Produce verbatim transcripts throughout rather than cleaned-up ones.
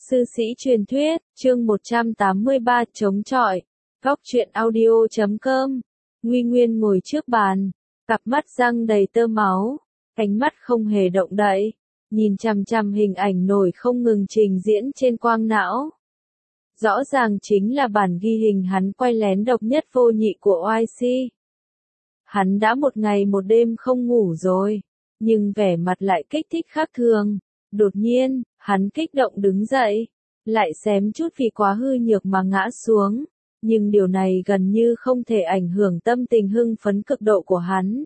Sư sĩ truyền thuyết, chương một trăm tám mươi ba, chống chọi. Góc truyện audio chấm com. Nguy Nguyên ngồi trước bàn, cặp mắt răng đầy tơ máu, ánh mắt không hề động đậy, nhìn chằm chằm hình ảnh nổi không ngừng trình diễn trên quang não. Rõ ràng chính là bản ghi hình hắn quay lén độc nhất vô nhị của o i xê. Hắn đã một ngày một đêm không ngủ rồi, nhưng vẻ mặt lại kích thích khác thường. Đột nhiên, hắn kích động đứng dậy, lại xém chút vì quá hư nhược mà ngã xuống, nhưng điều này gần như không thể ảnh hưởng tâm tình hưng phấn cực độ của hắn.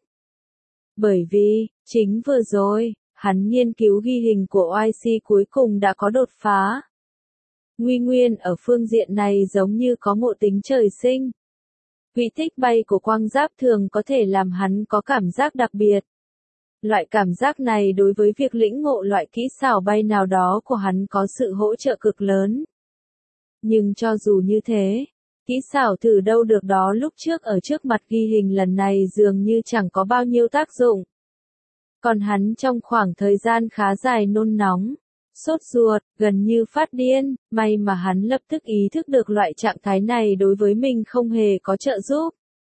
Bởi vì, chính vừa rồi, hắn nghiên cứu ghi hình của o i xê cuối cùng đã có đột phá. Nguy Nguyên ở phương diện này giống như có ngộ tính trời sinh. Quỹ tích bay của quang giáp thường có thể làm hắn có cảm giác đặc biệt. Loại cảm giác này đối với việc lĩnh ngộ loại kỹ xảo bay nào đó của hắn có sự hỗ trợ cực lớn. Nhưng cho dù như thế, kỹ xảo thử đâu được đó lúc trước ở trước mặt ghi hình lần này dường như chẳng có bao nhiêu tác dụng. Còn hắn trong khoảng thời gian khá dài nôn nóng, sốt ruột, gần như phát điên, may mà hắn lập tức ý thức được loại trạng thái này đối với mình không hề có trợ giúp.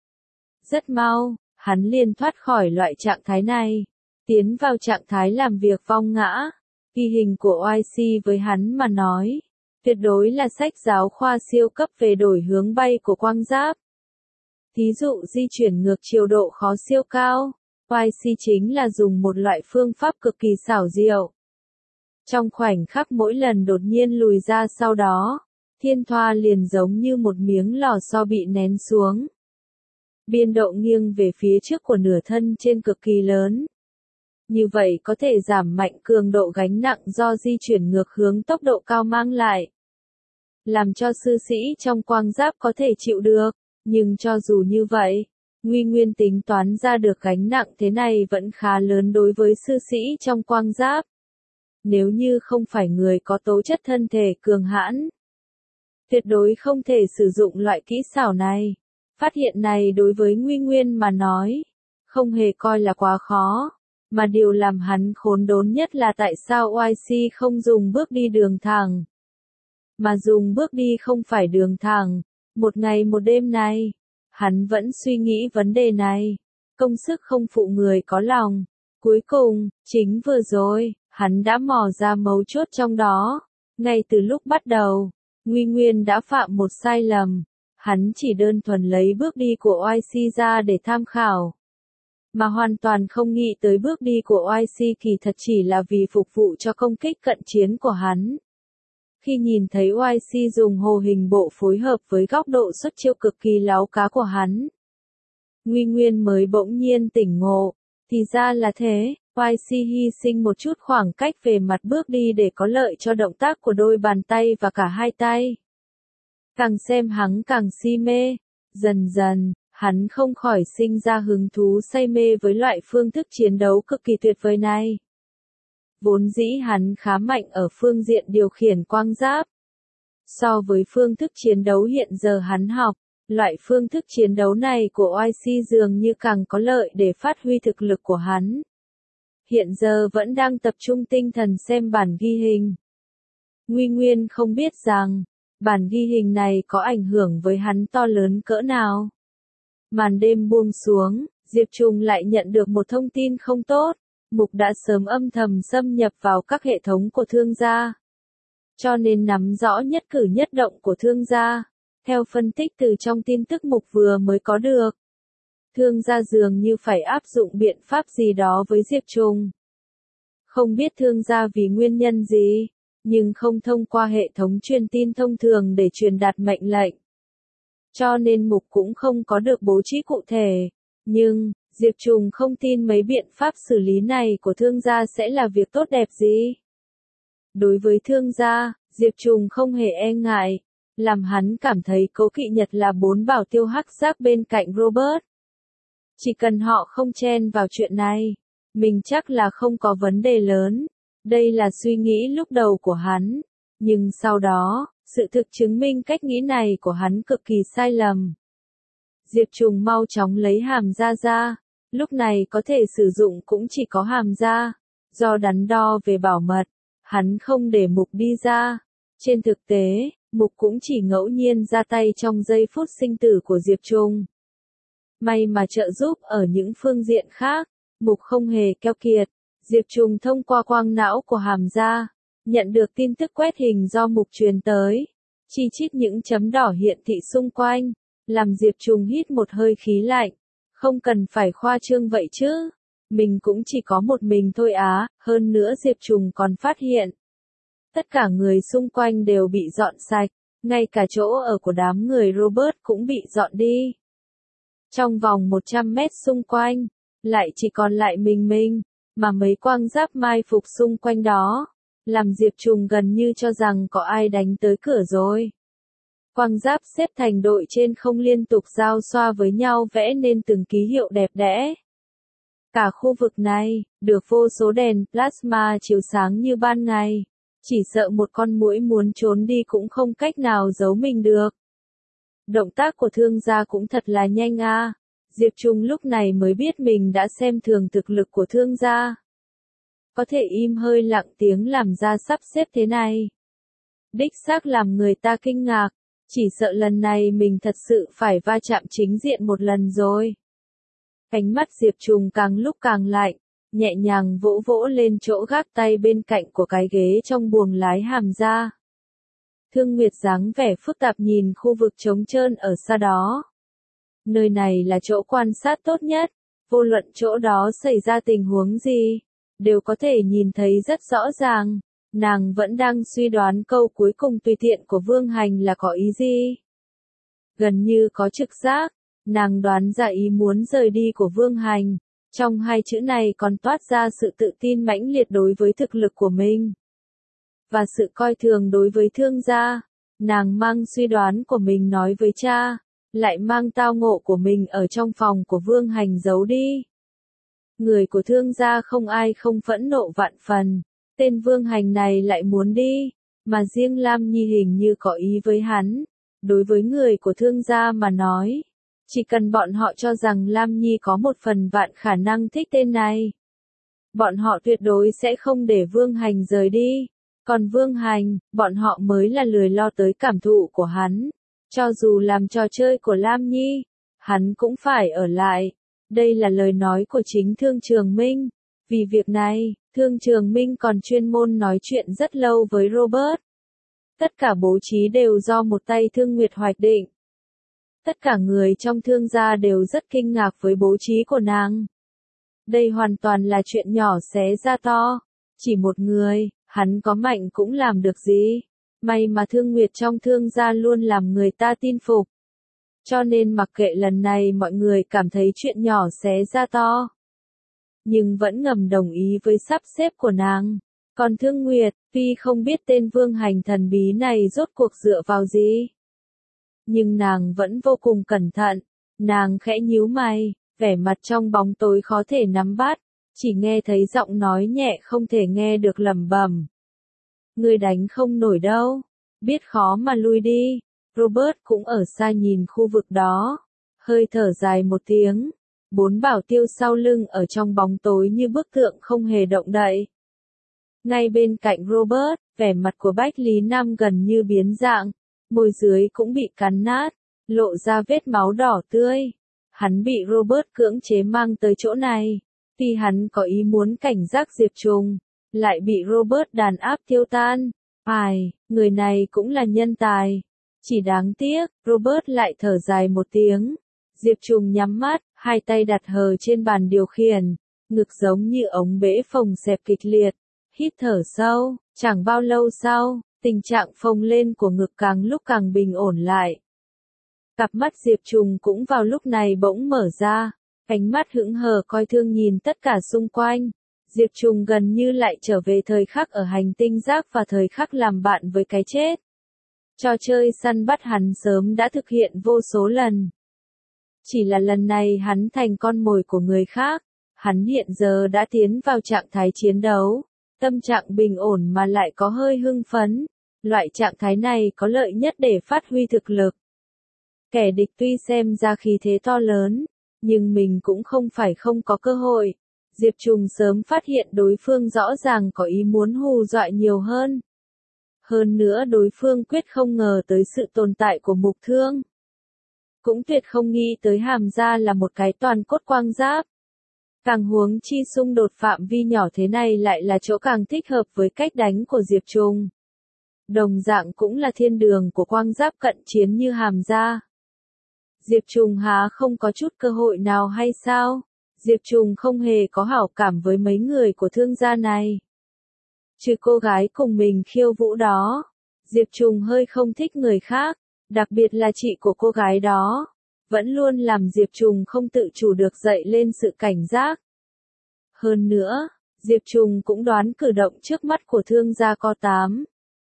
Rất mau, hắn liền thoát khỏi loại trạng thái này, tiến vào trạng thái làm việc vong ngã. Ghi hình của o i xê với hắn mà nói, tuyệt đối là sách giáo khoa siêu cấp về đổi hướng bay của quang giáp. Thí dụ di chuyển ngược chiều độ khó siêu cao, o i xê chính là dùng một loại phương pháp cực kỳ xảo diệu. Trong khoảnh khắc mỗi lần đột nhiên lùi ra sau đó, thiên thoa liền giống như một miếng lò xo bị nén xuống. Biên độ nghiêng về phía trước của nửa thân trên cực kỳ lớn. Như vậy có thể giảm mạnh cường độ gánh nặng do di chuyển ngược hướng tốc độ cao mang lại. Làm cho sư sĩ trong quang giáp có thể chịu được, nhưng cho dù như vậy, Nguy Nguyên tính toán ra được gánh nặng thế này vẫn khá lớn đối với sư sĩ trong quang giáp. Nếu như không phải người có tố chất thân thể cường hãn, tuyệt đối không thể sử dụng loại kỹ xảo này. Phát hiện này đối với Nguy Nguyên mà nói, không hề coi là quá khó. Mà điều làm hắn khốn đốn nhất là tại sao o i xê không dùng bước đi đường thẳng, mà dùng bước đi không phải đường thẳng. Một ngày một đêm này, hắn vẫn suy nghĩ vấn đề này. Công sức không phụ người có lòng. Cuối cùng, chính vừa rồi, hắn đã mò ra mấu chốt trong đó. Ngay từ lúc bắt đầu, Nguy Nguyên đã phạm một sai lầm. Hắn chỉ đơn thuần lấy bước đi của o i xê ra để tham khảo, mà hoàn toàn không nghĩ tới bước đi của o i xê kỳ thật chỉ là vì phục vụ cho công kích cận chiến của hắn. Khi nhìn thấy o i xê dùng hồ hình bộ phối hợp với góc độ xuất chiêu cực kỳ láo cá của hắn, Nguy Nguyên mới bỗng nhiên tỉnh ngộ. Thì ra là thế, o i xê hy sinh một chút khoảng cách về mặt bước đi để có lợi cho động tác của đôi bàn tay và cả hai tay. Càng xem hắn càng si mê, dần dần, hắn không khỏi sinh ra hứng thú say mê với loại phương thức chiến đấu cực kỳ tuyệt vời này. Vốn dĩ hắn khá mạnh ở phương diện điều khiển quang giáp. So với phương thức chiến đấu hiện giờ hắn học, loại phương thức chiến đấu này của o i xê dường như càng có lợi để phát huy thực lực của hắn. Hiện giờ vẫn đang tập trung tinh thần xem bản ghi hình. Nguy Nguyên không biết rằng, bản ghi hình này có ảnh hưởng với hắn to lớn cỡ nào. Màn đêm buông xuống, Diệp Trùng lại nhận được một thông tin không tốt. Mục đã sớm âm thầm xâm nhập vào các hệ thống của thương gia, cho nên nắm rõ nhất cử nhất động của thương gia. Theo phân tích từ trong tin tức Mục vừa mới có được, thương gia dường như phải áp dụng biện pháp gì đó với Diệp Trùng. Không biết thương gia vì nguyên nhân gì, nhưng không thông qua hệ thống truyền tin thông thường để truyền đạt mệnh lệnh. Cho nên Mục cũng không có được bố trí cụ thể. Nhưng, Diệp Trùng không tin mấy biện pháp xử lý này của thương gia sẽ là việc tốt đẹp gì. Đối với thương gia, Diệp Trùng không hề e ngại. Làm hắn cảm thấy cố kỵ nhất là bốn bảo tiêu hắc giác bên cạnh Robert. Chỉ cần họ không chen vào chuyện này, mình chắc là không có vấn đề lớn. Đây là suy nghĩ lúc đầu của hắn. Nhưng sau đó, sự thực chứng minh cách nghĩ này của hắn cực kỳ sai lầm. Diệp Trùng mau chóng lấy hàm ra ra. Lúc này có thể sử dụng cũng chỉ có hàm ra. Do đắn đo về bảo mật, hắn không để Mục đi ra. Trên thực tế, Mục cũng chỉ ngẫu nhiên ra tay trong giây phút sinh tử của Diệp Trùng. May mà trợ giúp ở những phương diện khác, Mục không hề keo kiệt. Diệp Trùng thông qua quang não của Hàm Gia, nhận được tin tức quét hình do Mục truyền tới. Chi chít những chấm đỏ hiện thị xung quanh, làm Diệp Trùng hít một hơi khí lạnh. Không cần phải khoa trương vậy chứ. Mình cũng chỉ có một mình thôi á, hơn nữa Diệp Trùng còn phát hiện. Tất cả người xung quanh đều bị dọn sạch, ngay cả chỗ ở của đám người Robert cũng bị dọn đi. Trong vòng một trăm mét xung quanh, lại chỉ còn lại mình mình, mà mấy quang giáp mai phục xung quanh đó, làm Diệp Trùng gần như cho rằng có ai đánh tới cửa rồi. Quang giáp xếp thành đội trên không liên tục giao xoa với nhau vẽ nên từng ký hiệu đẹp đẽ. Cả khu vực này, được vô số đèn plasma chiếu sáng như ban ngày. Chỉ sợ một con muỗi muốn trốn đi cũng không cách nào giấu mình được. Động tác của thương gia cũng thật là nhanh a. Diệp Trùng lúc này mới biết mình đã xem thường thực lực của thương gia. Có thể im hơi lặng tiếng làm ra sắp xếp thế này. Đích xác làm người ta kinh ngạc. Chỉ sợ lần này mình thật sự phải va chạm chính diện một lần rồi. Ánh mắt Diệp Trùng càng lúc càng lạnh, nhẹ nhàng vỗ vỗ lên chỗ gác tay bên cạnh của cái ghế trong buồng lái Hàm Gia. Thương Nguyệt dáng vẻ phức tạp nhìn khu vực trống trơn ở xa đó. Nơi này là chỗ quan sát tốt nhất, vô luận chỗ đó xảy ra tình huống gì, đều có thể nhìn thấy rất rõ ràng. Nàng vẫn đang suy đoán câu cuối cùng tùy tiện của Vương Hành là có ý gì. Gần như có trực giác, nàng đoán ra ý muốn rời đi của Vương Hành. Trong hai chữ này còn toát ra sự tự tin mãnh liệt đối với thực lực của mình. Và sự coi thường đối với thương gia. Nàng mang suy đoán của mình nói với cha, lại mang tao ngộ của mình ở trong phòng của Vương Hành giấu đi. Người của thương gia không ai không phẫn nộ vạn phần. Tên Vương Hành này lại muốn đi, mà riêng Lam Nhi hình như có ý với hắn. Đối với người của thương gia mà nói, chỉ cần bọn họ cho rằng Lam Nhi có một phần vạn khả năng thích tên này, bọn họ tuyệt đối sẽ không để Vương Hành rời đi. Còn Vương Hành, bọn họ mới là lười lo tới cảm thụ của hắn. Cho dù làm trò chơi của Lam Nhi, hắn cũng phải ở lại. Đây là lời nói của chính Thương Trường Minh. Vì việc này, Thương Trường Minh còn chuyên môn nói chuyện rất lâu với Robert. Tất cả bố trí đều do một tay Thương Nguyệt hoạch định. Tất cả người trong thương gia đều rất kinh ngạc với bố trí của nàng. Đây hoàn toàn là chuyện nhỏ xé ra to. Chỉ một người, hắn có mạnh cũng làm được gì. May mà Thương Nguyệt trong thương gia luôn làm người ta tin phục. Cho nên mặc kệ lần này mọi người cảm thấy chuyện nhỏ xé ra to, nhưng vẫn ngầm đồng ý với sắp xếp của nàng. Còn Thương Nguyệt, tuy không biết tên Vương Hành thần bí này rốt cuộc dựa vào gì, nhưng nàng vẫn vô cùng cẩn thận. Nàng khẽ nhíu mày, vẻ mặt trong bóng tối khó thể nắm bắt, chỉ nghe thấy giọng nói nhẹ không thể nghe được lẩm bẩm. Ngươi đánh không nổi đâu, biết khó mà lui đi. Robert cũng ở xa nhìn khu vực đó, hơi thở dài một tiếng. Bốn bảo tiêu sau lưng ở trong bóng tối như bức tượng không hề động đậy. Ngay bên cạnh Robert, vẻ mặt của Bách Lý Nam gần như biến dạng, môi dưới cũng bị cắn nát, lộ ra vết máu đỏ tươi. Hắn bị Robert cưỡng chế mang tới chỗ này, tuy hắn có ý muốn cảnh giác Diệp Trùng, lại bị Robert đàn áp tiêu tan. Ai, người này cũng là nhân tài. Chỉ đáng tiếc, Robert lại thở dài một tiếng. Diệp Trùng nhắm mắt, hai tay đặt hờ trên bàn điều khiển, ngực giống như ống bể phồng xẹp kịch liệt, hít thở sâu, chẳng bao lâu sau, tình trạng phồng lên của ngực càng lúc càng bình ổn lại. Cặp mắt Diệp Trùng cũng vào lúc này bỗng mở ra, ánh mắt hững hờ coi thương nhìn tất cả xung quanh. Diệp Trùng gần như lại trở về thời khắc ở hành tinh rác và thời khắc làm bạn với cái chết. Trò chơi săn bắt hắn sớm đã thực hiện vô số lần. Chỉ là lần này hắn thành con mồi của người khác. Hắn hiện giờ đã tiến vào trạng thái chiến đấu. Tâm trạng bình ổn mà lại có hơi hưng phấn. Loại trạng thái này có lợi nhất để phát huy thực lực. Kẻ địch tuy xem ra khí thế to lớn, nhưng mình cũng không phải không có cơ hội. Diệp Trùng sớm phát hiện đối phương rõ ràng có ý muốn hù dọa nhiều hơn. Hơn nữa đối phương quyết không ngờ tới sự tồn tại của Mục Thương. Cũng tuyệt không nghĩ tới Hàm gia là một cái toàn cốt quang giáp. Càng huống chi xung đột phạm vi nhỏ thế này lại là chỗ càng thích hợp với cách đánh của Diệp Trùng. Đồng dạng cũng là thiên đường của quang giáp cận chiến như Hàm gia. Diệp Trùng há không có chút cơ hội nào hay sao? Diệp Trùng không hề có hảo cảm với mấy người của thương gia này. Trừ cô gái cùng mình khiêu vũ đó, Diệp Trùng hơi không thích người khác, đặc biệt là chị của cô gái đó. Vẫn luôn làm Diệp Trùng không tự chủ được dậy lên sự cảnh giác. Hơn nữa, Diệp Trùng cũng đoán cử động trước mắt của thương gia có tám.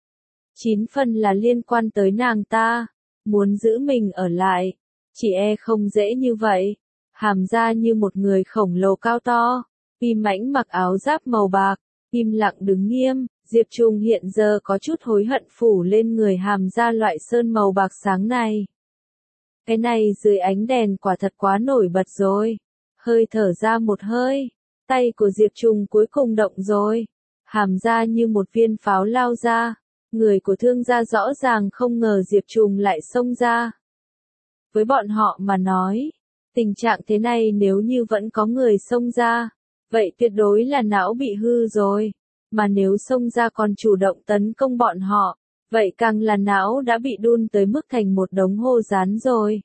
Chín phần là liên quan tới nàng ta, muốn giữ mình ở lại, chỉ e không dễ như vậy. Hàm gia như một người khổng lồ cao to, Kim Mãnh mặc áo giáp màu bạc, im lặng đứng nghiêm, Diệp Trùng hiện giờ có chút hối hận phủ lên người Hàm gia loại sơn màu bạc sáng này. Cái này dưới ánh đèn quả thật quá nổi bật rồi. Hơi thở ra một hơi, tay của Diệp Trùng cuối cùng động rồi. Hàm gia như một viên pháo lao ra, người của thương gia rõ ràng không ngờ Diệp Trùng lại xông ra. Với bọn họ mà nói, tình trạng thế này nếu như vẫn có người xông ra, vậy tuyệt đối là não bị hư rồi. Mà nếu xông ra còn chủ động tấn công bọn họ, vậy càng là não đã bị đun tới mức thành một đống hô rán rồi.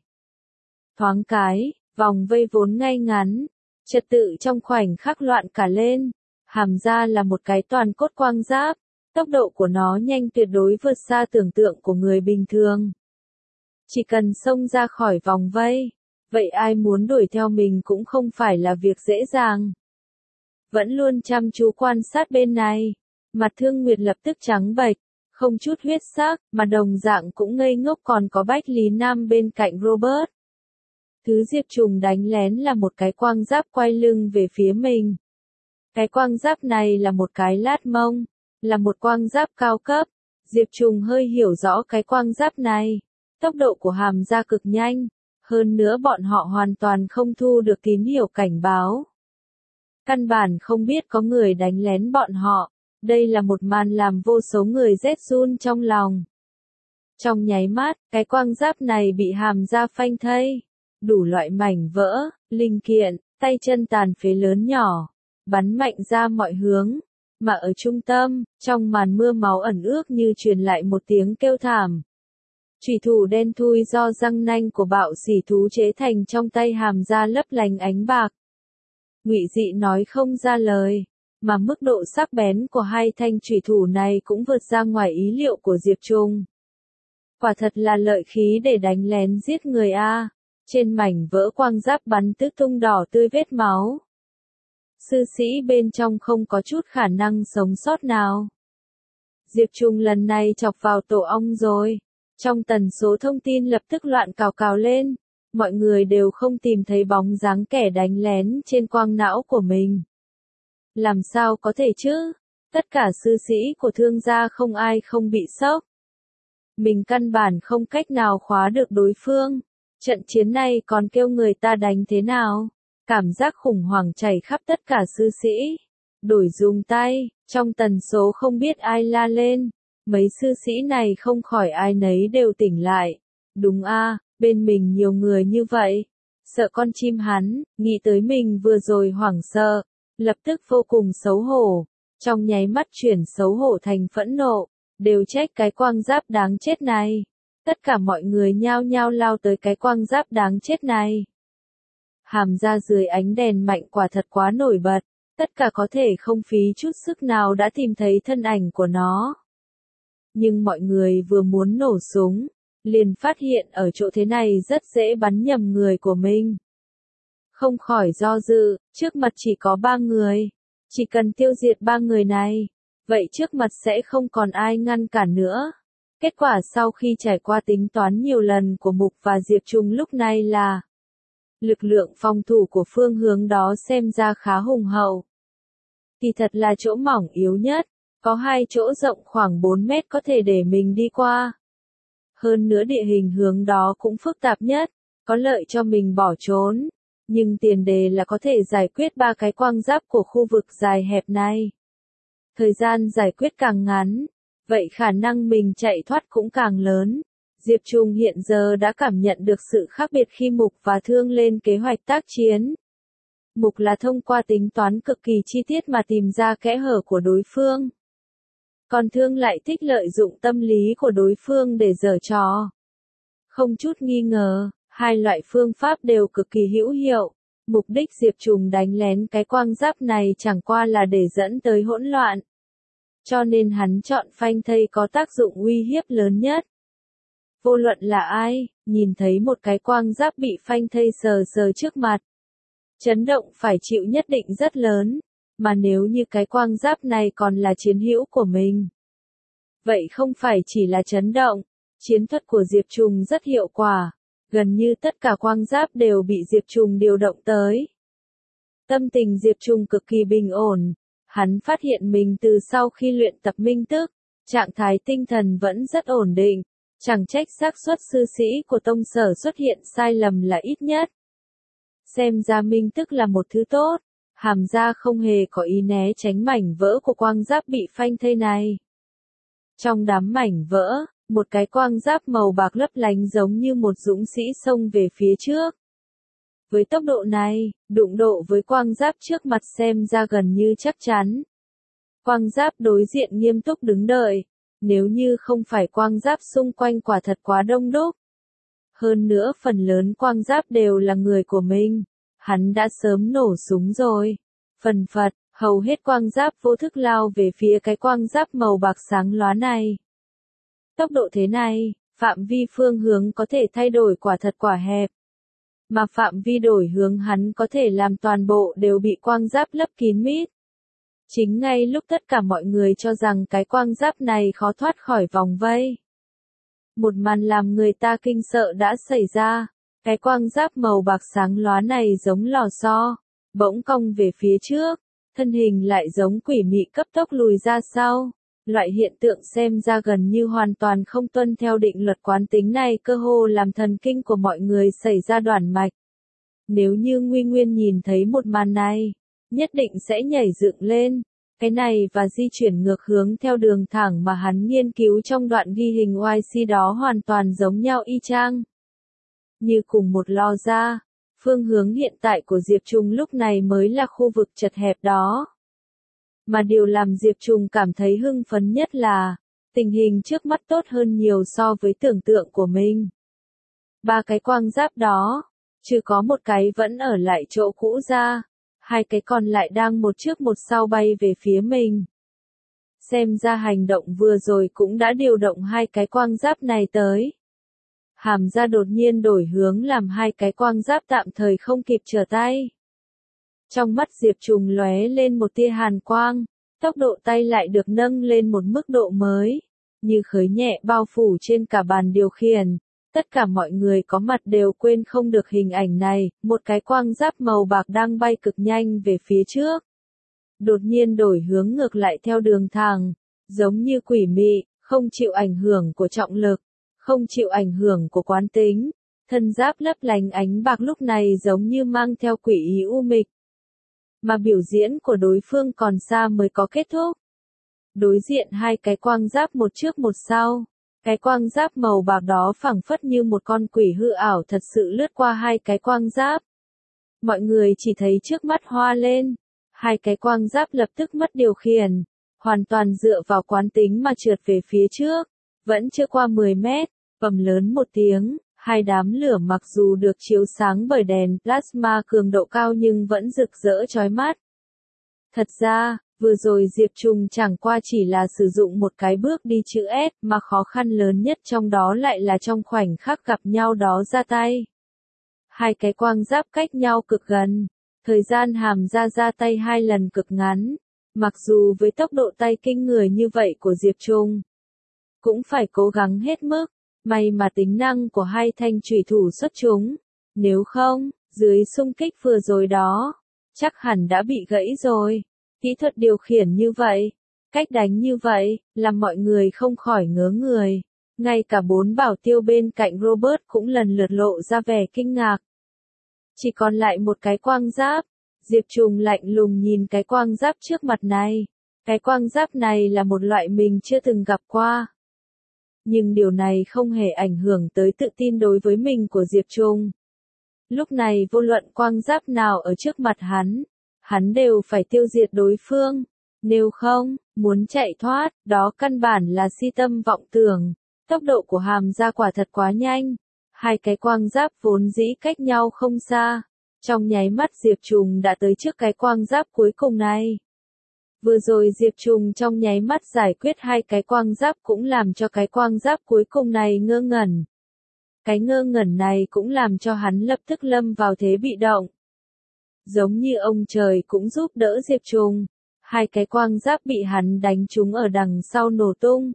Thoáng cái, vòng vây vốn ngay ngắn, trật tự trong khoảnh khắc loạn cả lên. Hàm gia là một cái toàn cốt quang giáp, tốc độ của nó nhanh tuyệt đối vượt xa tưởng tượng của người bình thường. Chỉ cần xông ra khỏi vòng vây, vậy ai muốn đuổi theo mình cũng không phải là việc dễ dàng. Vẫn luôn chăm chú quan sát bên này, mặt Thương Nguyệt lập tức trắng bệch, không chút huyết sắc, mà đồng dạng cũng ngây ngốc còn có Bách Lý Nam bên cạnh Robert. Thứ Diệp Trùng đánh lén là một cái quang giáp quay lưng về phía mình. Cái quang giáp này là một cái lát mông, là một quang giáp cao cấp. Diệp Trùng hơi hiểu rõ cái quang giáp này. Tốc độ của Hàm gia cực nhanh, hơn nữa bọn họ hoàn toàn không thu được tín hiệu cảnh báo. Căn bản không biết có người đánh lén bọn họ. Đây là một màn làm vô số người rét run trong lòng. Trong nháy mắt, cái quang giáp này bị Hàm gia phanh thây. Đủ loại mảnh vỡ, linh kiện, tay chân tàn phế lớn nhỏ, bắn mạnh ra mọi hướng. Mà ở trung tâm, trong màn mưa máu ẩn ước như truyền lại một tiếng kêu thảm. Chủy thủ đen thui do răng nanh của bạo sỉ thú chế thành trong tay Hàm gia lấp lánh ánh bạc. Ngụy Dị nói không ra lời, mà mức độ sắc bén của hai thanh chủy thủ này cũng vượt ra ngoài ý liệu của Diệp Trùng. Quả thật là lợi khí để đánh lén giết người a. Trên mảnh vỡ quang giáp bắn tứ tung đỏ tươi vết máu. Sư sĩ bên trong không có chút khả năng sống sót nào. Diệp Trùng lần này chọc vào tổ ong rồi. Trong tần số thông tin lập tức loạn cào cào lên. Mọi người đều không tìm thấy bóng dáng kẻ đánh lén trên quang não của mình. Làm sao có thể chứ? Tất cả sư sĩ của thương gia không ai không bị sốc. Mình căn bản không cách nào khóa được đối phương. Trận chiến này còn kêu người ta đánh thế nào? Cảm giác khủng hoảng chảy khắp tất cả sư sĩ. Đổi dùng tay, trong tần số không biết ai la lên. Mấy sư sĩ này không khỏi ai nấy đều tỉnh lại. Đúng a, bên mình nhiều người như vậy. Sợ con chim hắn, nghĩ tới mình vừa rồi hoảng sợ. Lập tức vô cùng xấu hổ. Trong nháy mắt chuyển xấu hổ thành phẫn nộ. Đều trách cái quang giáp đáng chết này. Tất cả mọi người nhao nhao lao tới cái quang giáp đáng chết này. Hàm gia dưới ánh đèn mạnh quả thật quá nổi bật. Tất cả có thể không phí chút sức nào đã tìm thấy thân ảnh của nó. Nhưng mọi người vừa muốn nổ súng, liền phát hiện ở chỗ thế này rất dễ bắn nhầm người của mình. Không khỏi do dự, trước mặt chỉ có ba người. Chỉ cần tiêu diệt ba người này, vậy trước mặt sẽ không còn ai ngăn cản nữa. Kết quả sau khi trải qua tính toán nhiều lần của Mục và Diệp Trùng lúc này là lực lượng phòng thủ của phương hướng đó xem ra khá hùng hậu. Thì thật là chỗ mỏng yếu nhất, có hai chỗ rộng khoảng bốn mét có thể để mình đi qua. Hơn nữa địa hình hướng đó cũng phức tạp nhất, có lợi cho mình bỏ trốn. Nhưng tiền đề là có thể giải quyết ba cái quang giáp của khu vực dài hẹp này. Thời gian giải quyết càng ngắn, vậy khả năng mình chạy thoát cũng càng lớn. Diệp Trùng hiện giờ đã cảm nhận được sự khác biệt khi Mục và Thương lên kế hoạch tác chiến. Mục là thông qua tính toán cực kỳ chi tiết mà tìm ra kẽ hở của đối phương. Còn Thương lại thích lợi dụng tâm lý của đối phương để giở trò. Không chút nghi ngờ, hai loại phương pháp đều cực kỳ hữu hiệu. Mục đích Diệp Trùng đánh lén cái quang giáp này chẳng qua là để dẫn tới hỗn loạn. Cho nên hắn chọn phanh thây có tác dụng uy hiếp lớn nhất. Vô luận là ai, nhìn thấy một cái quang giáp bị phanh thây sờ sờ trước mặt. Chấn động phải chịu nhất định rất lớn, mà nếu như cái quang giáp này còn là chiến hữu của mình. Vậy không phải chỉ là chấn động, chiến thuật của Diệp Trùng rất hiệu quả, gần như tất cả quang giáp đều bị Diệp Trùng điều động tới. Tâm tình Diệp Trùng cực kỳ bình ổn, hắn phát hiện mình từ sau khi luyện tập minh tức, trạng thái tinh thần vẫn rất ổn định, chẳng trách xác suất sư sĩ của tông sở xuất hiện sai lầm là ít nhất. Xem ra minh tức là một thứ tốt, Hàm Gia không hề có ý né tránh mảnh vỡ của quang giáp bị phanh thây này. Trong đám mảnh vỡ, một cái quang giáp màu bạc lấp lánh giống như một dũng sĩ xông về phía trước. Với tốc độ này, đụng độ với quang giáp trước mặt xem ra gần như chắc chắn. Quang giáp đối diện nghiêm túc đứng đợi, nếu như không phải quang giáp xung quanh quả thật quá đông đúc. Hơn nữa phần lớn quang giáp đều là người của mình, hắn đã sớm nổ súng rồi. Phần phật, hầu hết quang giáp vô thức lao về phía cái quang giáp màu bạc sáng lóa này. Tốc độ thế này, phạm vi phương hướng có thể thay đổi quả thật quả hẹp. Mà phạm vi đổi hướng hắn có thể làm toàn bộ đều bị quang giáp lấp kín mít. Chính ngay lúc tất cả mọi người cho rằng cái quang giáp này khó thoát khỏi vòng vây. Một màn làm người ta kinh sợ đã xảy ra, cái quang giáp màu bạc sáng lóa này giống lò xo, bỗng cong về phía trước, thân hình lại giống quỷ mị cấp tốc lùi ra sau. Loại hiện tượng xem ra gần như hoàn toàn không tuân theo định luật quán tính này cơ hồ làm thần kinh của mọi người xảy ra đoản mạch. Nếu như Nguy Nguyên nhìn thấy một màn này, nhất định sẽ nhảy dựng lên, cái này và di chuyển ngược hướng theo đường thẳng mà hắn nghiên cứu trong đoạn ghi hình Y C đó hoàn toàn giống nhau y chang. Như cùng một lò ra, phương hướng hiện tại của Diệp Trùng lúc này mới là khu vực chật hẹp đó. Mà điều làm Diệp Trùng cảm thấy hưng phấn nhất là, tình hình trước mắt tốt hơn nhiều so với tưởng tượng của mình. Ba cái quang giáp đó, chưa có một cái vẫn ở lại chỗ cũ ra, hai cái còn lại đang một trước một sau bay về phía mình. Xem ra hành động vừa rồi cũng đã điều động hai cái quang giáp này tới. Hàm Gia đột nhiên đổi hướng làm hai cái quang giáp tạm thời không kịp trở tay. Trong mắt Diệp Trùng lóe lên một tia hàn quang, tốc độ tay lại được nâng lên một mức độ mới, như khởi nhẹ bao phủ trên cả bàn điều khiển. Tất cả mọi người có mặt đều quên không được hình ảnh này, một cái quang giáp màu bạc đang bay cực nhanh về phía trước. Đột nhiên đổi hướng ngược lại theo đường thẳng, giống như quỷ mị, không chịu ảnh hưởng của trọng lực, không chịu ảnh hưởng của quán tính. Thân giáp lấp lánh ánh bạc lúc này giống như mang theo quỷ ý u mịch. Mà biểu diễn của đối phương còn xa mới có kết thúc. Đối diện hai cái quang giáp một trước một sau. Cái quang giáp màu bạc đó phảng phất như một con quỷ hư ảo thật sự lướt qua hai cái quang giáp. Mọi người chỉ thấy trước mắt hoa lên. Hai cái quang giáp lập tức mất điều khiển. Hoàn toàn dựa vào quán tính mà trượt về phía trước. Vẫn chưa qua mười mét, bầm lớn một tiếng. Hai đám lửa mặc dù được chiếu sáng bởi đèn plasma cường độ cao nhưng vẫn rực rỡ chói mắt. Thật ra, vừa rồi Diệp Trùng chẳng qua chỉ là sử dụng một cái bước đi chữ S mà khó khăn lớn nhất trong đó lại là trong khoảnh khắc gặp nhau đó ra tay. Hai cái quang giáp cách nhau cực gần, thời gian Hàm Gia ra tay hai lần cực ngắn, mặc dù với tốc độ tay kinh người như vậy của Diệp Trùng, cũng phải cố gắng hết mức. May mà tính năng của hai thanh chủy thủ xuất chúng, nếu không, dưới xung kích vừa rồi đó, chắc hẳn đã bị gãy rồi. Kỹ thuật điều khiển như vậy, cách đánh như vậy, làm mọi người không khỏi ngớ người. Ngay cả bốn bảo tiêu bên cạnh Robert cũng lần lượt lộ ra vẻ kinh ngạc. Chỉ còn lại một cái quang giáp, Diệp Trùng lạnh lùng nhìn cái quang giáp trước mặt này. Cái quang giáp này là một loại mình chưa từng gặp qua. Nhưng điều này không hề ảnh hưởng tới tự tin đối với mình của Diệp Trùng. Lúc này vô luận quang giáp nào ở trước mặt hắn, hắn đều phải tiêu diệt đối phương. Nếu không, muốn chạy thoát, đó căn bản là si tâm vọng tưởng. Tốc độ của Hàm Gia quả thật quá nhanh. Hai cái quang giáp vốn dĩ cách nhau không xa. Trong nháy mắt Diệp Trùng đã tới trước cái quang giáp cuối cùng này. Vừa rồi Diệp Trùng trong nháy mắt giải quyết hai cái quang giáp cũng làm cho cái quang giáp cuối cùng này ngơ ngẩn. Cái ngơ ngẩn này cũng làm cho hắn lập tức lâm vào thế bị động. Giống như ông trời cũng giúp đỡ Diệp Trùng. Hai cái quang giáp bị hắn đánh trúng ở đằng sau nổ tung.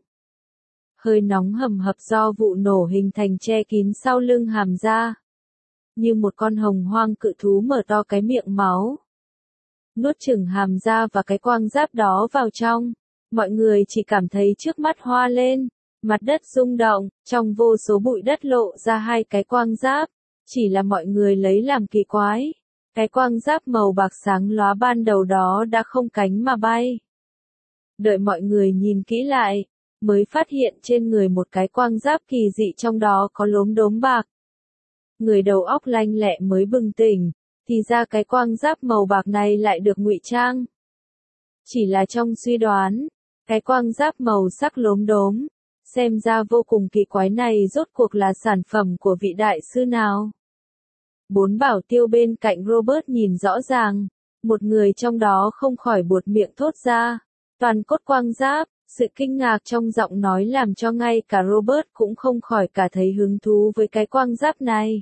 Hơi nóng hầm hập do vụ nổ hình thành che kín sau lưng Hàm Gia. Như một con hồng hoang cự thú mở to cái miệng máu. Nuốt chửng Hàm Gia và cái quang giáp đó vào trong. Mọi người chỉ cảm thấy trước mắt hoa lên. Mặt đất rung động, trong vô số bụi đất lộ ra hai cái quang giáp. Chỉ là mọi người lấy làm kỳ quái. Cái quang giáp màu bạc sáng lóa ban đầu đó đã không cánh mà bay. Đợi mọi người nhìn kỹ lại, mới phát hiện trên người một cái quang giáp kỳ dị trong đó có lốm đốm bạc. Người đầu óc lanh lẹ mới bừng tỉnh, thì ra cái quang giáp màu bạc này lại được ngụy trang. Chỉ là trong suy đoán, cái quang giáp màu sắc lốm đốm, xem ra vô cùng kỳ quái này rốt cuộc là sản phẩm của vị đại sư nào. Bốn bảo tiêu bên cạnh Robert nhìn rõ ràng, một người trong đó không khỏi buột miệng thốt ra, toàn cốt quang giáp. Sự kinh ngạc trong giọng nói làm cho ngay cả Robert cũng không khỏi cả thấy hứng thú với cái quang giáp này.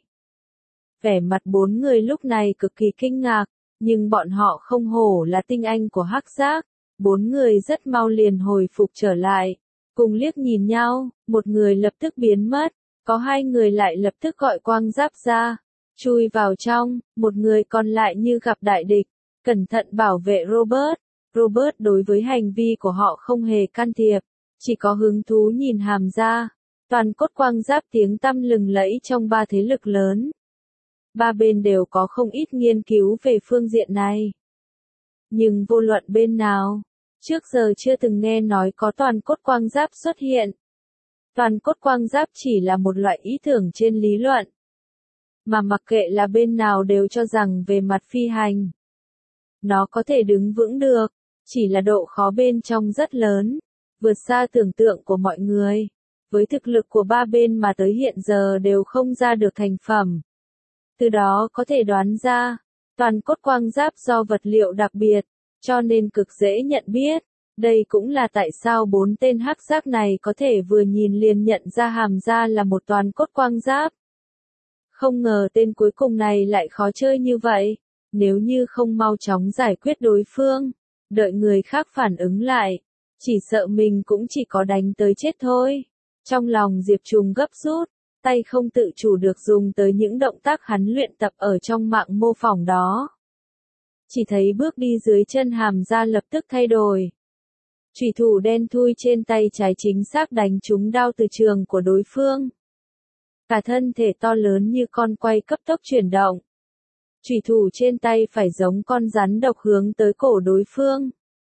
Vẻ mặt bốn người lúc này cực kỳ kinh ngạc, nhưng bọn họ không hổ là tinh anh của hắc giác. Bốn người rất mau liền hồi phục trở lại, cùng liếc nhìn nhau, một người lập tức biến mất, có hai người lại lập tức gọi quang giáp ra, chui vào trong, một người còn lại như gặp đại địch, cẩn thận bảo vệ Robert. Robert đối với hành vi của họ không hề can thiệp, chỉ có hứng thú nhìn Hàm Gia. Toàn cốt quang giáp tiếng tăm lừng lẫy trong ba thế lực lớn. Ba bên đều có không ít nghiên cứu về phương diện này. Nhưng vô luận bên nào, trước giờ chưa từng nghe nói có toàn cốt quang giáp xuất hiện. Toàn cốt quang giáp chỉ là một loại ý tưởng trên lý luận. Mà mặc kệ là bên nào đều cho rằng về mặt phi hành, nó có thể đứng vững được. Chỉ là độ khó bên trong rất lớn, vượt xa tưởng tượng của mọi người. Với thực lực của ba bên mà tới hiện giờ đều không ra được thành phẩm. Từ đó có thể đoán ra, toàn cốt quang giáp do vật liệu đặc biệt, cho nên cực dễ nhận biết. Đây cũng là tại sao bốn tên hắc giác này có thể vừa nhìn liền nhận ra Hàm Gia là một toàn cốt quang giáp. Không ngờ tên cuối cùng này lại khó chơi như vậy, nếu như không mau chóng giải quyết đối phương. Đợi người khác phản ứng lại, chỉ sợ mình cũng chỉ có đánh tới chết thôi. Trong lòng Diệp Trùng gấp rút, tay không tự chủ được dùng tới những động tác hắn luyện tập ở trong mạng mô phỏng đó. Chỉ thấy bước đi dưới chân Hàm Gia lập tức thay đổi. Chủy thủ đen thui trên tay trái chính xác đánh trúng đao từ trường của đối phương. Cả thân thể to lớn như con quay cấp tốc chuyển động. Chủy thủ trên tay phải giống con rắn độc hướng tới cổ đối phương.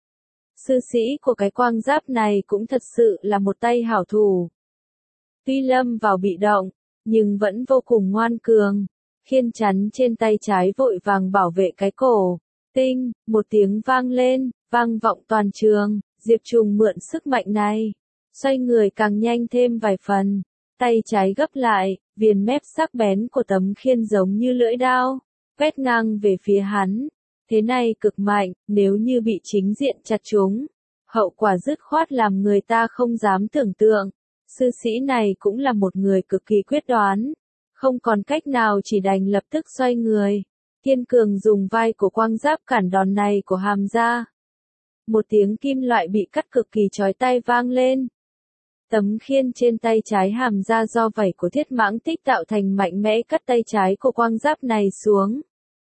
Sư sĩ của cái quang giáp này cũng thật sự là một tay hảo thủ. Tuy lâm vào bị động, nhưng vẫn vô cùng ngoan cường. Khiên chắn trên tay trái vội vàng bảo vệ cái cổ. Tinh, một tiếng vang lên, vang vọng toàn trường. Diệp Trùng mượn sức mạnh này, xoay người càng nhanh thêm vài phần. Tay trái gấp lại, viền mép sắc bén của tấm khiên giống như lưỡi dao, quét ngang về phía hắn. Thế này cực mạnh, nếu như bị chính diện chặt trúng, hậu quả dứt khoát làm người ta không dám tưởng tượng. Sư sĩ này cũng là một người cực kỳ quyết đoán, không còn cách nào chỉ đành lập tức xoay người. Kiên cường dùng vai của quang giáp cản đòn này của Hàm Gia. Một tiếng kim loại bị cắt cực kỳ chói tai vang lên. Tấm khiên trên tay trái Hàm Gia do vảy của thiết mãng tích tạo thành mạnh mẽ cắt tay trái của quang giáp này xuống.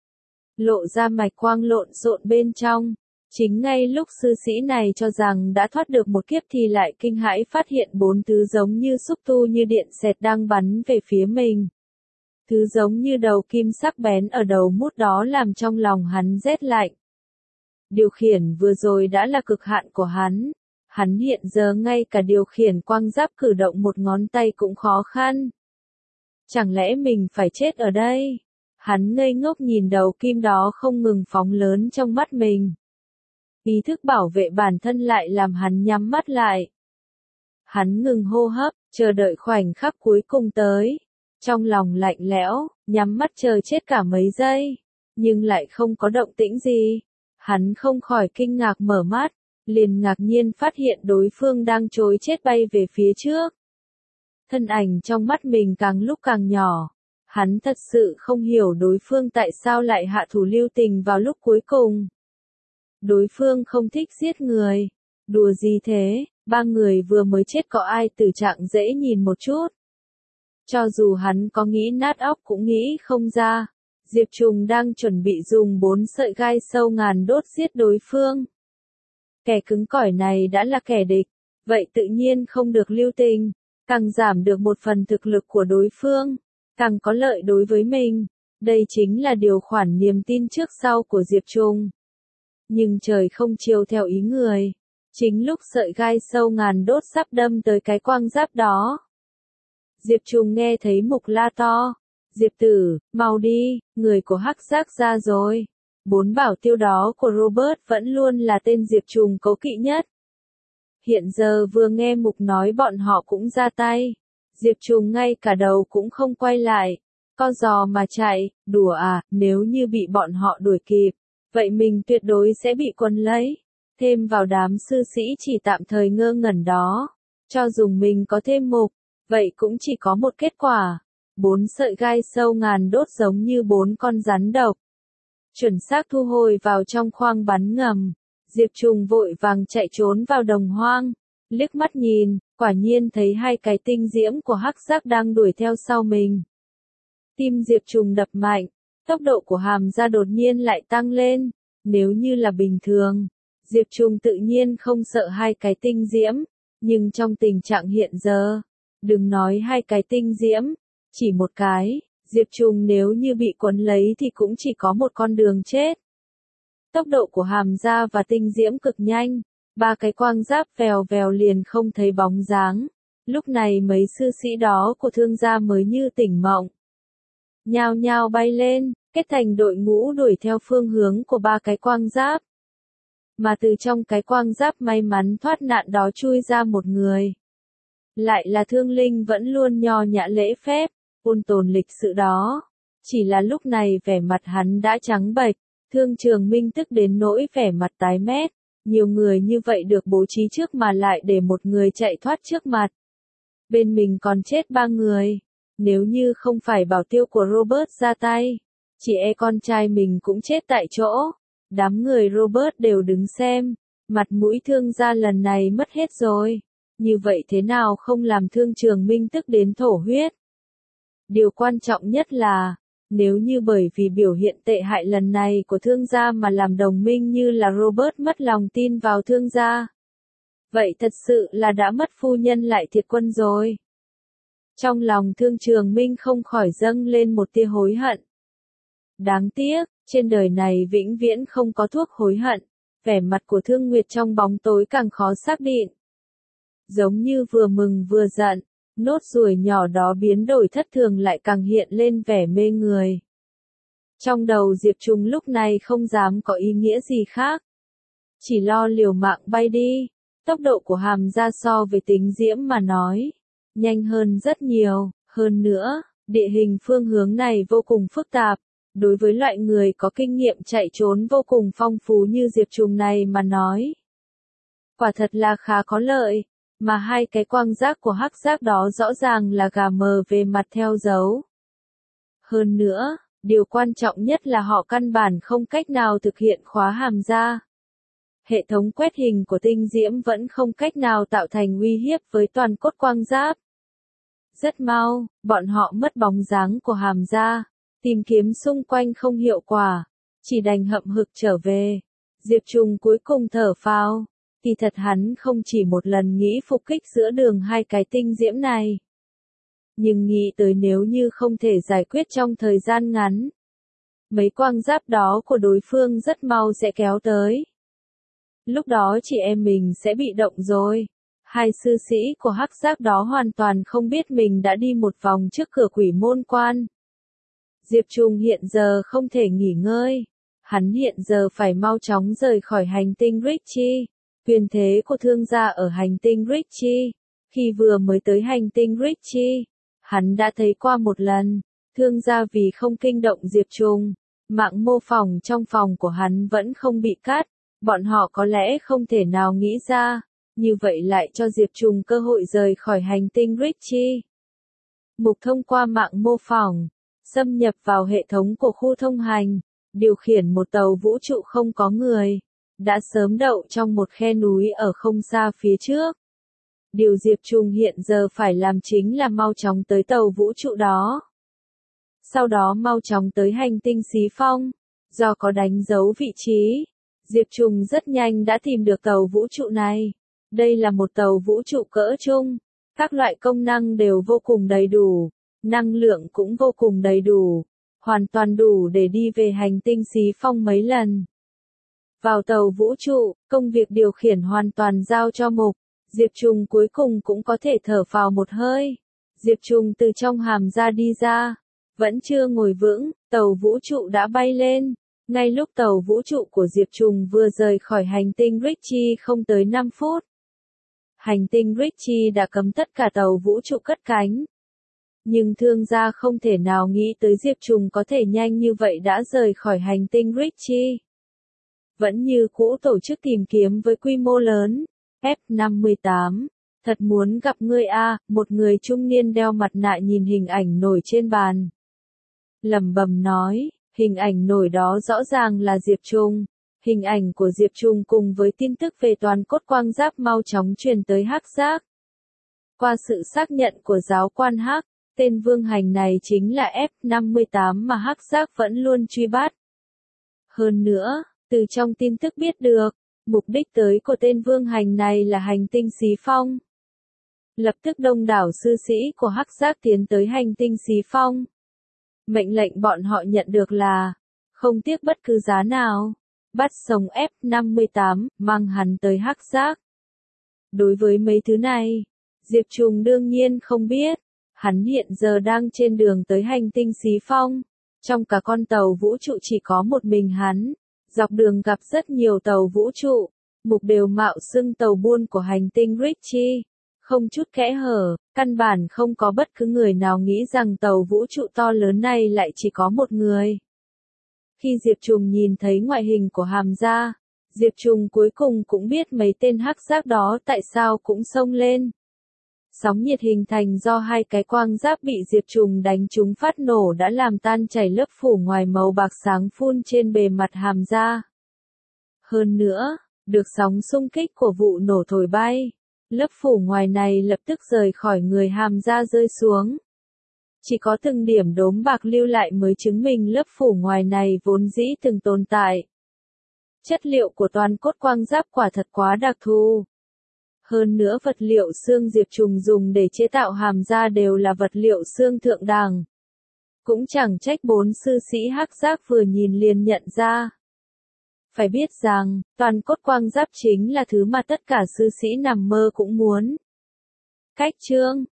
Lộ ra mạch quang lộn xộn bên trong. Chính ngay lúc sư sĩ này cho rằng đã thoát được một kiếp thì lại kinh hãi phát hiện bốn thứ giống như xúc tu như điện xẹt đang bắn về phía mình. Thứ giống như đầu kim sắc bén ở đầu mút đó làm trong lòng hắn rét lạnh. Điều khiển vừa rồi đã là cực hạn của hắn. Hắn hiện giờ ngay cả điều khiển quang giáp cử động một ngón tay cũng khó khăn. Chẳng lẽ mình phải chết ở đây? Hắn ngây ngốc nhìn đầu kim đó không ngừng phóng lớn trong mắt mình. Ý thức bảo vệ bản thân lại làm hắn nhắm mắt lại. Hắn ngừng hô hấp, chờ đợi khoảnh khắc cuối cùng tới. Trong lòng lạnh lẽo, nhắm mắt chờ chết cả mấy giây, nhưng lại không có động tĩnh gì. Hắn không khỏi kinh ngạc mở mắt, liền ngạc nhiên phát hiện đối phương đang trối chết bay về phía trước. Thân ảnh trong mắt mình càng lúc càng nhỏ. Hắn thật sự không hiểu đối phương tại sao lại hạ thủ lưu tình vào lúc cuối cùng. Đối phương không thích giết người. Đùa gì thế, ba người vừa mới chết có ai tử trạng dễ nhìn một chút. Cho dù hắn có nghĩ nát óc cũng nghĩ không ra. Diệp Trùng đang chuẩn bị dùng bốn sợi gai sâu ngàn đốt giết đối phương. Kẻ cứng cỏi này đã là kẻ địch, vậy tự nhiên không được lưu tình, càng giảm được một phần thực lực của đối phương, càng có lợi đối với mình. Đây chính là điều khoản niềm tin trước sau của Diệp Trùng. Nhưng trời không chiều theo ý người. Chính lúc sợi gai sâu ngàn đốt sắp đâm tới cái quang giáp đó. Diệp Trùng nghe thấy Mục la to. Diệp tử, mau đi, người của Hắc Giác ra rồi. Bốn bảo tiêu đó của Robert vẫn luôn là tên Diệp Trùng cố kỵ nhất. Hiện giờ vừa nghe Mục nói bọn họ cũng ra tay. Diệp Trùng ngay cả đầu cũng không quay lại. Co giò mà chạy, đùa à, nếu như bị bọn họ đuổi kịp. Vậy mình tuyệt đối sẽ bị quấn lấy. Thêm vào đám sư sĩ chỉ tạm thời ngơ ngẩn đó. Cho dù mình có thêm Mục, vậy cũng chỉ có một kết quả. Bốn sợi gai sâu ngàn đốt giống như bốn con rắn độc. Chuẩn xác thu hồi vào trong khoang bắn ngầm. Diệp Trùng vội vàng chạy trốn vào đồng hoang. Liếc mắt nhìn, quả nhiên thấy hai cái tinh diễm của Hắc Giác đang đuổi theo sau mình. Tim Diệp Trùng đập mạnh, tốc độ của Hàm Gia đột nhiên lại tăng lên. Nếu như là bình thường, Diệp Trùng tự nhiên không sợ hai cái tinh diễm, nhưng trong tình trạng hiện giờ, đừng nói hai cái tinh diễm, chỉ một cái, Diệp Trùng nếu như bị quấn lấy thì cũng chỉ có một con đường chết. Tốc độ của Hàm Gia và tinh diễm cực nhanh, ba cái quang giáp vèo vèo liền không thấy bóng dáng. Lúc này mấy sư sĩ đó của Thương gia mới như tỉnh mộng. Nhao nhao bay lên, kết thành đội ngũ đuổi theo phương hướng của ba cái quang giáp. Mà từ trong cái quang giáp may mắn thoát nạn đó chui ra một người. Lại là Thương Linh vẫn luôn nho nhã lễ phép, ôn tồn lịch sự đó. Chỉ là lúc này vẻ mặt hắn đã trắng bệch, Thương Trường Minh tức đến nỗi vẻ mặt tái mét. Nhiều người như vậy được bố trí trước mà lại để một người chạy thoát trước mặt. Bên mình còn chết ba người. Nếu như không phải bảo tiêu của Robert ra tay, chỉ e con trai mình cũng chết tại chỗ. Đám người Robert đều đứng xem, mặt mũi Thương gia lần này mất hết rồi. Như vậy thế nào không làm Thương Trường Minh tức đến thổ huyết? Điều quan trọng nhất là, nếu như bởi vì biểu hiện tệ hại lần này của Thương gia mà làm đồng minh như là Robert mất lòng tin vào Thương gia, vậy thật sự là đã mất phu nhân lại thiệt quân rồi. Trong lòng Thương Trường Minh không khỏi dâng lên một tia hối hận. Đáng tiếc, trên đời này vĩnh viễn không có thuốc hối hận. Vẻ mặt của Thương Nguyệt trong bóng tối càng khó xác định. Giống như vừa mừng vừa giận, nốt ruồi nhỏ đó biến đổi thất thường lại càng hiện lên vẻ mê người. Trong đầu Diệp Trùng lúc này không dám có ý nghĩa gì khác. Chỉ lo liều mạng bay đi. Tốc độ của Hàm Gia so với tính diễm mà nói, nhanh hơn rất nhiều. Hơn nữa, địa hình phương hướng này vô cùng phức tạp. Đối với loại người có kinh nghiệm chạy trốn vô cùng phong phú như Diệp Trùng này mà nói, quả thật là khá có lợi. Mà hai cái quang giác của Hắc Giác đó rõ ràng là gà mờ về mặt theo dấu. Hơn nữa, điều quan trọng nhất là họ căn bản không cách nào thực hiện khóa Hàm Gia. Hệ thống quét hình của tinh diễm vẫn không cách nào tạo thành uy hiếp với toàn cốt quang giáp. Rất mau, bọn họ mất bóng dáng của Hàm Gia, tìm kiếm xung quanh không hiệu quả, chỉ đành hậm hực trở về. Diệp Trùng cuối cùng thở phào. Thì thật hắn không chỉ một lần nghĩ phục kích giữa đường hai cái tinh diễm này. Nhưng nghĩ tới nếu như không thể giải quyết trong thời gian ngắn, mấy quang giáp đó của đối phương rất mau sẽ kéo tới. lúc đó chị em mình sẽ bị động rồi. Hai sư sĩ của hắc giác đó hoàn toàn không biết mình đã đi một vòng trước cửa quỷ môn quan. Diệp Trùng hiện giờ không thể nghỉ ngơi. Hắn hiện giờ phải mau chóng rời khỏi hành tinh Richie. Quyền thế của thương gia ở hành tinh Richie. Khi vừa mới tới hành tinh Richie, hắn đã thấy qua một lần. Thương gia vì không kinh động Diệp Trùng, mạng mô phỏng trong phòng của hắn vẫn không bị cắt. Bọn họ có lẽ không thể nào nghĩ ra, như vậy lại cho Diệp Trùng cơ hội rời khỏi hành tinh Richie. Mục thông qua mạng mô phỏng, xâm nhập vào hệ thống của khu thông hành, điều khiển một tàu vũ trụ không có người, đã sớm đậu trong một khe núi ở không xa phía trước. Điều Diệp Trùng hiện giờ phải làm chính là mau chóng tới tàu vũ trụ đó. Sau đó mau chóng tới hành tinh Xí Phong, do có đánh dấu vị trí, Diệp Trùng rất nhanh đã tìm được tàu vũ trụ này. Đây là một tàu vũ trụ cỡ trung, các loại công năng đều vô cùng đầy đủ, năng lượng cũng vô cùng đầy đủ, hoàn toàn đủ để đi về hành tinh Xí Phong mấy lần. Vào tàu vũ trụ, công việc điều khiển hoàn toàn giao cho Mục, Diệp Trùng cuối cùng cũng có thể thở phào một hơi. Diệp Trùng từ trong hàm ra đi ra, vẫn chưa ngồi vững, tàu vũ trụ đã bay lên. Ngay lúc tàu vũ trụ của Diệp Trùng vừa rời khỏi hành tinh Richie không tới năm phút. Hành tinh Richie đã cấm tất cả tàu vũ trụ cất cánh. Nhưng thương gia không thể nào nghĩ tới Diệp Trùng có thể nhanh như vậy đã rời khỏi hành tinh Richie. Vẫn như cũ tổ chức tìm kiếm với quy mô lớn. F năm mươi tám. Thật muốn gặp ngươi a, một người trung niên đeo mặt nạ nhìn hình ảnh nổi trên bàn. Lẩm bẩm nói, hình ảnh nổi đó rõ ràng là Diệp Trùng. Hình ảnh của Diệp Trùng cùng với tin tức về toàn cốt quang giáp mau chóng truyền tới hắc giác. Qua sự xác nhận của giáo quan hắc, tên vương hành này chính là F năm mươi tám mà hắc giác vẫn luôn truy bắt. Hơn nữa, từ trong tin tức biết được, mục đích tới của tên vương hành này là hành tinh Xí Phong. Lập tức đông đảo sư sĩ của hắc giác tiến tới hành tinh Xí Phong. Mệnh lệnh bọn họ nhận được là, không tiếc bất cứ giá nào, bắt sống F năm mươi tám, mang hắn tới hắc giác. Đối với mấy thứ này, Diệp Trùng đương nhiên không biết, hắn hiện giờ đang trên đường tới hành tinh Xí Phong. Trong cả con tàu vũ trụ chỉ có một mình hắn, dọc đường gặp rất nhiều tàu vũ trụ, mục đều mạo xưng tàu buôn của hành tinh Richie. Không chút kẽ hở, căn bản không có bất cứ người nào nghĩ rằng tàu vũ trụ to lớn này lại chỉ có một người. Khi Diệp Trùng nhìn thấy ngoại hình của hàm gia, Diệp Trùng cuối cùng cũng biết mấy tên hắc giác đó tại sao cũng xông lên. Sóng nhiệt hình thành do hai cái quang giáp bị Diệp Trùng đánh trúng phát nổ đã làm tan chảy lớp phủ ngoài màu bạc sáng phun trên bề mặt hàm gia. Hơn nữa, được sóng xung kích của vụ nổ thổi bay, lớp phủ ngoài này lập tức rời khỏi người hàm gia rơi xuống. Chỉ có từng điểm đốm bạc lưu lại mới chứng minh lớp phủ ngoài này vốn dĩ từng tồn tại. Chất liệu của toàn cốt quang giáp quả thật quá đặc thù. Hơn nữa vật liệu xương Diệp Trùng dùng để chế tạo hàm gia đều là vật liệu xương thượng đẳng. Cũng chẳng trách bốn sư sĩ hắc giác vừa nhìn liền nhận ra. Phải biết rằng, toàn cốt quang giáp chính là thứ mà tất cả sư sĩ nằm mơ cũng muốn. Cách chương